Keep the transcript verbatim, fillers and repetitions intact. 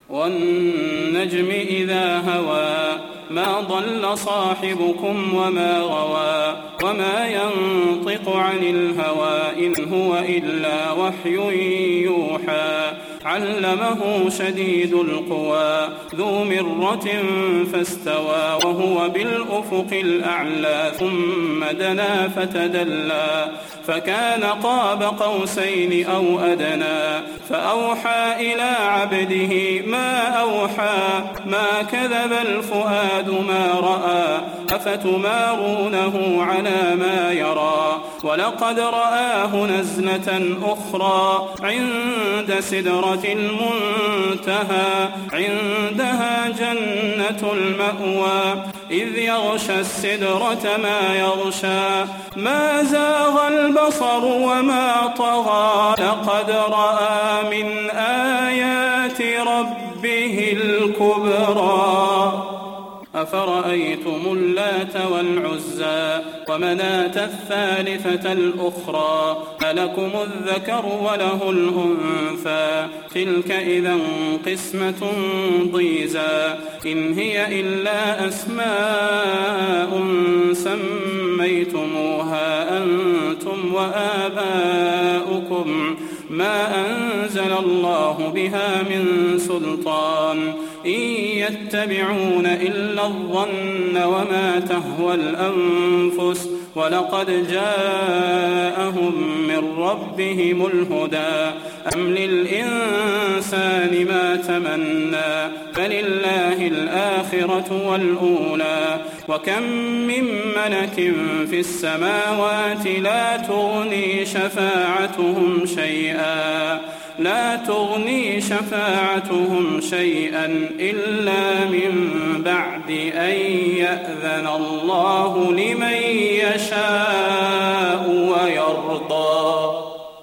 والنجم إذا هوى ما ضل صاحبكم وما غوى وما ينطق عن الهوى إن هو إلا وحي يوحى علمه شديد القوى ذو مرة فاستوى وهو بالأفق الأعلى ثم دنا فتدلى فكان قاب قوسين أو أدنى فأوحى إلى عبده ما أوحى ما كذب الفؤاد ما رأى أفتمارونه على ما يرى ولقد رآه نزلة أخرى عند سدرة المنتهى عندها جنة المأوى إذ يغشى السدرة ما يغشى ما زاغ البصر وما طغى لقد رأى من آيات ربه الكبرى أفرأيتم اللات والعزى ومناة الثالثة الأخرى ألكم الذكر وله الأنثى تلك إذا قسمة ضيزى إن هي إلا أسماء سميتموها أنتم وآباؤكم ما أنزل الله بها من سلطان إن يتبعون إلا الظن وما تهوى الأنفس ولقد جاءهم من ربهم الهدى أم للإنسان ما تمنى فلله الآخرة والأولى وكم من ملك في السماوات لا تغني شفاعتهم شيئا لا تغني شفاعتهم شيئا إلا من بعد أن يأذن الله لمن يشاء